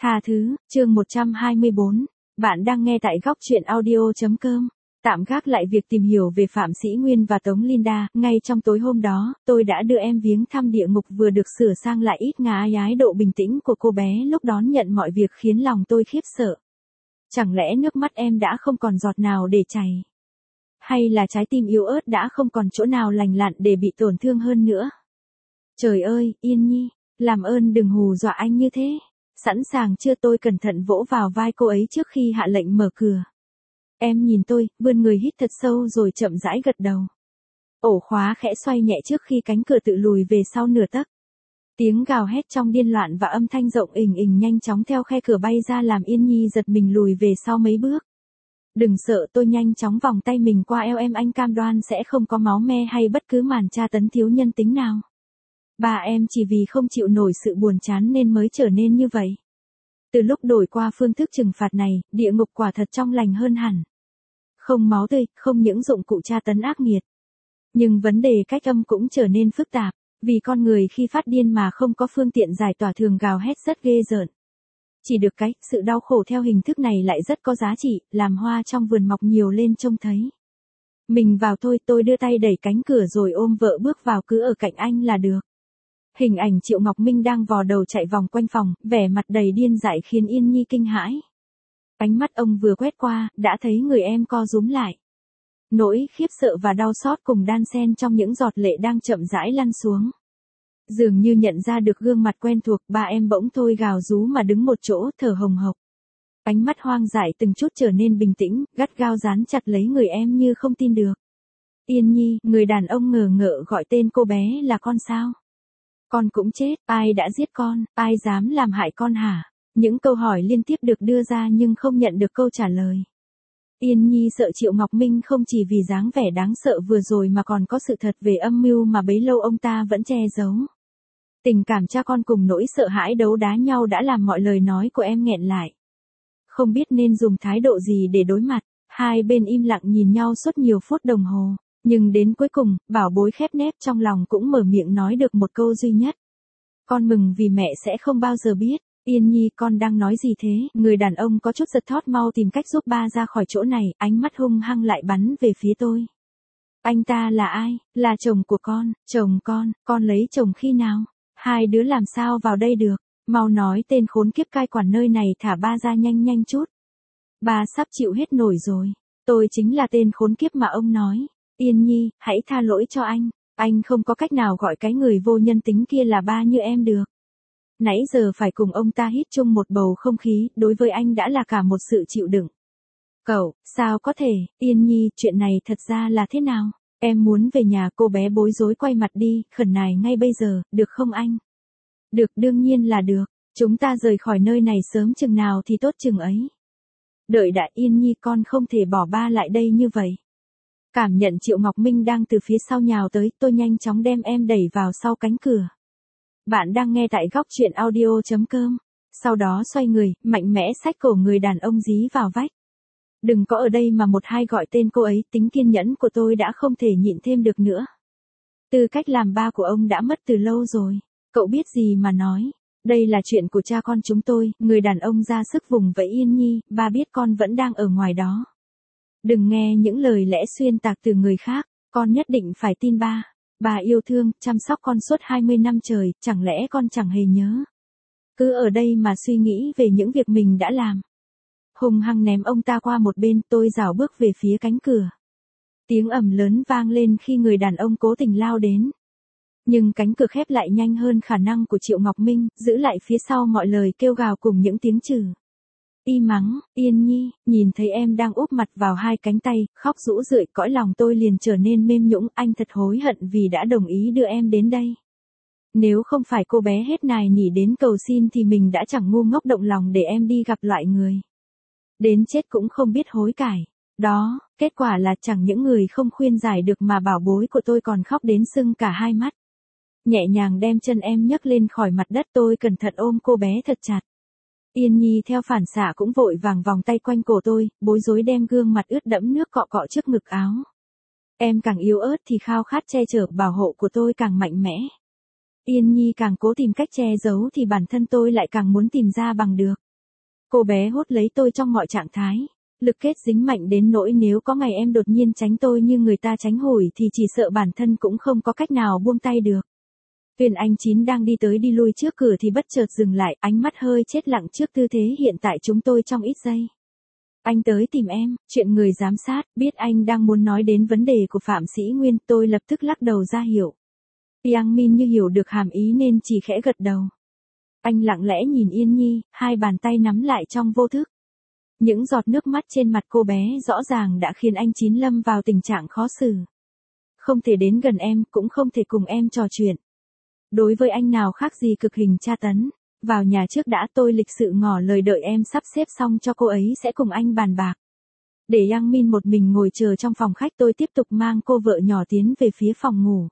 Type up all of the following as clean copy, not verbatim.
Tha thứ, chương 124. Bạn đang nghe tại góc truyện audio.com. Tạm gác lại việc tìm hiểu về Phạm Sĩ Nguyên và Tống Linda, ngay trong tối hôm đó, tôi đã đưa em viếng thăm địa ngục vừa được sửa sang lại ít ngà ái độ bình tĩnh của cô bé lúc đón nhận mọi việc khiến lòng tôi khiếp sợ. Chẳng lẽ nước mắt em đã không còn giọt nào để chảy? Hay là trái tim yếu ớt đã không còn chỗ nào lành lặn để bị tổn thương hơn nữa? Trời ơi, Yên Nhi, làm ơn đừng hù dọa anh như thế. Sẵn sàng chưa? Tôi cẩn thận vỗ vào vai cô ấy trước khi hạ lệnh mở cửa. Em nhìn tôi, vươn người hít thật sâu rồi chậm rãi gật đầu. Ổ khóa khẽ xoay nhẹ trước khi cánh cửa tự lùi về sau nửa tấc. Tiếng gào hét trong điên loạn và âm thanh rộng ình ình nhanh chóng theo khe cửa bay ra làm Yên Nhi giật mình lùi về sau mấy bước. Đừng sợ, tôi nhanh chóng vòng tay mình qua eo em, anh cam đoan sẽ không có máu me hay bất cứ màn tra tấn thiếu nhân tính nào. Bà em chỉ vì không chịu nổi sự buồn chán nên mới trở nên như vậy. Từ lúc đổi qua phương thức trừng phạt này, địa ngục quả thật trong lành hơn hẳn. Không máu tươi, không những dụng cụ tra tấn ác nghiệt. Nhưng vấn đề cách âm cũng trở nên phức tạp, vì con người khi phát điên mà không có phương tiện giải tỏa thường gào hét rất ghê rợn. Chỉ được cái, sự đau khổ theo hình thức này lại rất có giá trị, làm hoa trong vườn mọc nhiều lên trông thấy. Mình vào thôi, tôi đưa tay đẩy cánh cửa rồi ôm vợ bước vào, cứ ở cạnh anh là được. Hình ảnh Triệu Ngọc Minh đang vò đầu chạy vòng quanh phòng, vẻ mặt đầy điên dại khiến Yên Nhi kinh hãi. Ánh mắt ông vừa quét qua, đã thấy người em co rúm lại. Nỗi khiếp sợ và đau xót cùng đan xen trong những giọt lệ đang chậm rãi lăn xuống. Dường như nhận ra được gương mặt quen thuộc, ba em bỗng thôi gào rú mà đứng một chỗ, thở hồng hộc. Ánh mắt hoang dại từng chút trở nên bình tĩnh, gắt gao dán chặt lấy người em như không tin được. Yên Nhi, người đàn ông ngờ ngợ gọi tên cô bé là con sao? Con cũng chết, ai đã giết con, ai dám làm hại con hả? Những câu hỏi liên tiếp được đưa ra nhưng không nhận được câu trả lời. Yên Nhi sợ Triệu Ngọc Minh không chỉ vì dáng vẻ đáng sợ vừa rồi mà còn có sự thật về âm mưu mà bấy lâu ông ta vẫn che giấu. Tình cảm cha con cùng nỗi sợ hãi đấu đá nhau đã làm mọi lời nói của em nghẹn lại. Không biết nên dùng thái độ gì để đối mặt, hai bên im lặng nhìn nhau suốt nhiều phút đồng hồ. Nhưng đến cuối cùng, bảo bối khép nép trong lòng cũng mở miệng nói được một câu duy nhất. Con mừng vì mẹ sẽ không bao giờ biết. Yên Nhi, con đang nói gì thế? Người đàn ông có chút giật thót, mau tìm cách giúp ba ra khỏi chỗ này, ánh mắt hung hăng lại bắn về phía tôi. Anh ta là ai? Là chồng của con. Chồng con lấy chồng khi nào? Hai đứa làm sao vào đây được? Mau nói tên khốn kiếp cai quản nơi này thả ba ra nhanh chút. Ba sắp chịu hết nổi rồi. Tôi chính là tên khốn kiếp mà ông nói. Yên Nhi, hãy tha lỗi cho anh không có cách nào gọi cái người vô nhân tính kia là ba như em được. Nãy giờ phải cùng ông ta hít chung một bầu không khí, đối với anh đã là cả một sự chịu đựng. Cậu, sao có thể? Yên Nhi, chuyện này thật ra là thế nào? Em muốn về nhà. Cô bé bối rối quay mặt đi, khẩn nài ngay bây giờ, được không anh? Được, đương nhiên là được. Chúng ta rời khỏi nơi này sớm chừng nào thì tốt chừng ấy. Đợi đã. Yên Nhi, con không thể bỏ ba lại đây như vậy. Cảm nhận Triệu Ngọc Minh đang từ phía sau nhào tới, tôi nhanh chóng đem em đẩy vào sau cánh cửa. Bạn đang nghe tại góc truyện audio.com. Sau đó xoay người, mạnh mẽ xách cổ người đàn ông dí vào vách. Đừng có ở đây mà một hai gọi tên cô ấy, tính kiên nhẫn của tôi đã không thể nhịn thêm được nữa. Tư cách làm ba của ông đã mất từ lâu rồi. Cậu biết gì mà nói. Đây là chuyện của cha con chúng tôi. Người đàn ông ra sức vùng vẫy. Yên Nhi, ba biết con vẫn đang ở ngoài đó. Đừng nghe những lời lẽ xuyên tạc từ người khác, con nhất định phải tin ba. Bà yêu thương, chăm sóc con suốt 20 năm trời, chẳng lẽ con chẳng hề nhớ? Cứ ở đây mà suy nghĩ về những việc mình đã làm. Hùng hăng ném ông ta qua một bên, tôi rảo bước về phía cánh cửa. Tiếng ầm lớn vang lên khi người đàn ông cố tình lao đến. Nhưng cánh cửa khép lại nhanh hơn khả năng của Triệu Ngọc Minh, giữ lại phía sau mọi lời kêu gào cùng những tiếng chửi. Y mắng, Yên Nhi, nhìn thấy em đang úp mặt vào hai cánh tay, khóc rũ rượi, cõi lòng tôi liền trở nên mềm nhũn. Anh thật hối hận vì đã đồng ý đưa em đến đây. Nếu không phải cô bé hết nài nỉ đến cầu xin thì mình đã chẳng ngu ngốc động lòng để em đi gặp loại người. Đến chết cũng không biết hối cải. Đó, kết quả là chẳng những người không khuyên giải được mà bảo bối của tôi còn khóc đến sưng cả hai mắt. Nhẹ nhàng đem chân em nhấc lên khỏi mặt đất, tôi cẩn thận ôm cô bé thật chặt. Yên Nhi theo phản xạ cũng vội vàng vòng tay quanh cổ tôi, bối rối đem gương mặt ướt đẫm nước cọ cọ trước ngực áo. Em càng yếu ớt thì khao khát che chở bảo hộ của tôi càng mạnh mẽ. Yên Nhi càng cố tìm cách che giấu thì bản thân tôi lại càng muốn tìm ra bằng được. Cô bé hút lấy tôi trong mọi trạng thái. Lực kết dính mạnh đến nỗi nếu có ngày em đột nhiên tránh tôi như người ta tránh hủi thì chỉ sợ bản thân cũng không có cách nào buông tay được. Viên anh Chín đang đi tới đi lui trước cửa thì bất chợt dừng lại, ánh mắt hơi chết lặng trước tư thế hiện tại chúng tôi trong ít giây. Anh tới tìm em, chuyện người giám sát, biết anh đang muốn nói đến vấn đề của Phạm Sĩ Nguyên, tôi lập tức lắc đầu ra hiệu. Yang Min như hiểu được hàm ý nên chỉ khẽ gật đầu. Anh lặng lẽ nhìn Yên Nhi, hai bàn tay nắm lại trong vô thức. Những giọt nước mắt trên mặt cô bé rõ ràng đã khiến anh Chín lâm vào tình trạng khó xử. Không thể đến gần em, cũng không thể cùng em trò chuyện. Đối với anh nào khác gì cực hình tra tấn. Vào nhà trước đã, tôi lịch sự ngỏ lời đợi em sắp xếp xong cho cô ấy sẽ cùng anh bàn bạc. Để Yang Min một mình ngồi chờ trong phòng khách, tôi tiếp tục mang cô vợ nhỏ tiến về phía phòng ngủ.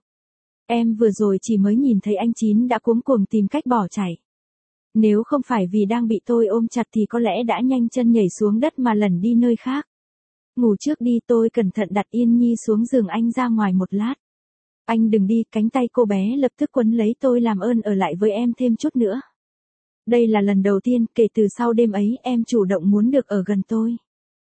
Em vừa rồi chỉ mới nhìn thấy anh Chín đã cuống cuồng tìm cách bỏ chạy. Nếu không phải vì đang bị tôi ôm chặt thì có lẽ đã nhanh chân nhảy xuống đất mà lẩn đi nơi khác. Ngủ trước đi, tôi cẩn thận đặt Yên Nhi xuống giường anh ra ngoài một lát. Anh đừng đi, cánh tay cô bé lập tức quấn lấy tôi, làm ơn ở lại với em thêm chút nữa. Đây là lần đầu tiên kể từ sau đêm ấy em chủ động muốn được ở gần tôi.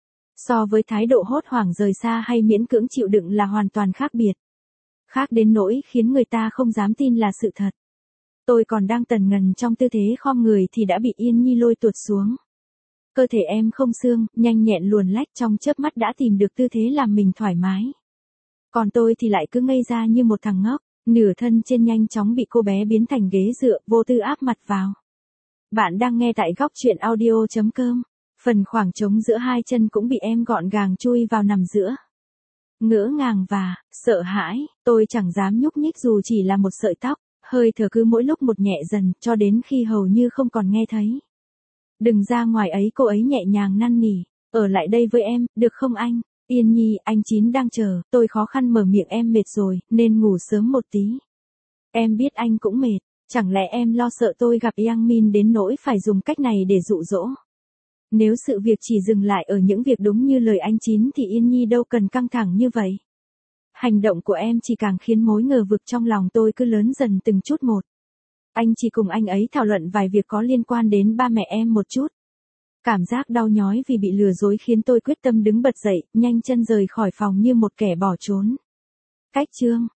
So với thái độ hốt hoảng rời xa hay miễn cưỡng chịu đựng là hoàn toàn khác biệt. Khác đến nỗi khiến người ta không dám tin là sự thật. Tôi còn đang tần ngần trong tư thế khom người thì đã bị Yên Nhi lôi tuột xuống. Cơ thể em không xương, nhanh nhẹn luồn lách trong chớp mắt đã tìm được tư thế làm mình thoải mái. Còn tôi thì lại cứ ngây ra như một thằng ngốc, nửa thân trên nhanh chóng bị cô bé biến thành ghế dựa, vô tư áp mặt vào. Bạn đang nghe tại góc truyện audio.com. Phần khoảng trống giữa hai chân cũng bị em gọn gàng chui vào nằm giữa. Ngỡ ngàng và sợ hãi, tôi chẳng dám nhúc nhích dù chỉ là một sợi tóc, hơi thở cứ mỗi lúc một nhẹ dần cho đến khi hầu như không còn nghe thấy. Đừng ra ngoài ấy, cô ấy nhẹ nhàng năn nỉ, ở lại đây với em, được không anh? Yên Nhi, anh Chín đang chờ, tôi khó khăn mở miệng, em mệt rồi, nên ngủ sớm một tí. Em biết anh cũng mệt. Chẳng lẽ em lo sợ tôi gặp Yang Min đến nỗi phải dùng cách này để dụ dỗ? Nếu sự việc chỉ dừng lại ở những việc đúng như lời anh Chín thì Yên Nhi đâu cần căng thẳng như vậy. Hành động của em chỉ càng khiến mối ngờ vực trong lòng tôi cứ lớn dần từng chút một. Anh chỉ cùng anh ấy thảo luận vài việc có liên quan đến ba mẹ em một chút. Cảm giác đau nhói vì bị lừa dối khiến tôi quyết tâm đứng bật dậy, nhanh chân rời khỏi phòng như một kẻ bỏ trốn. Cách chương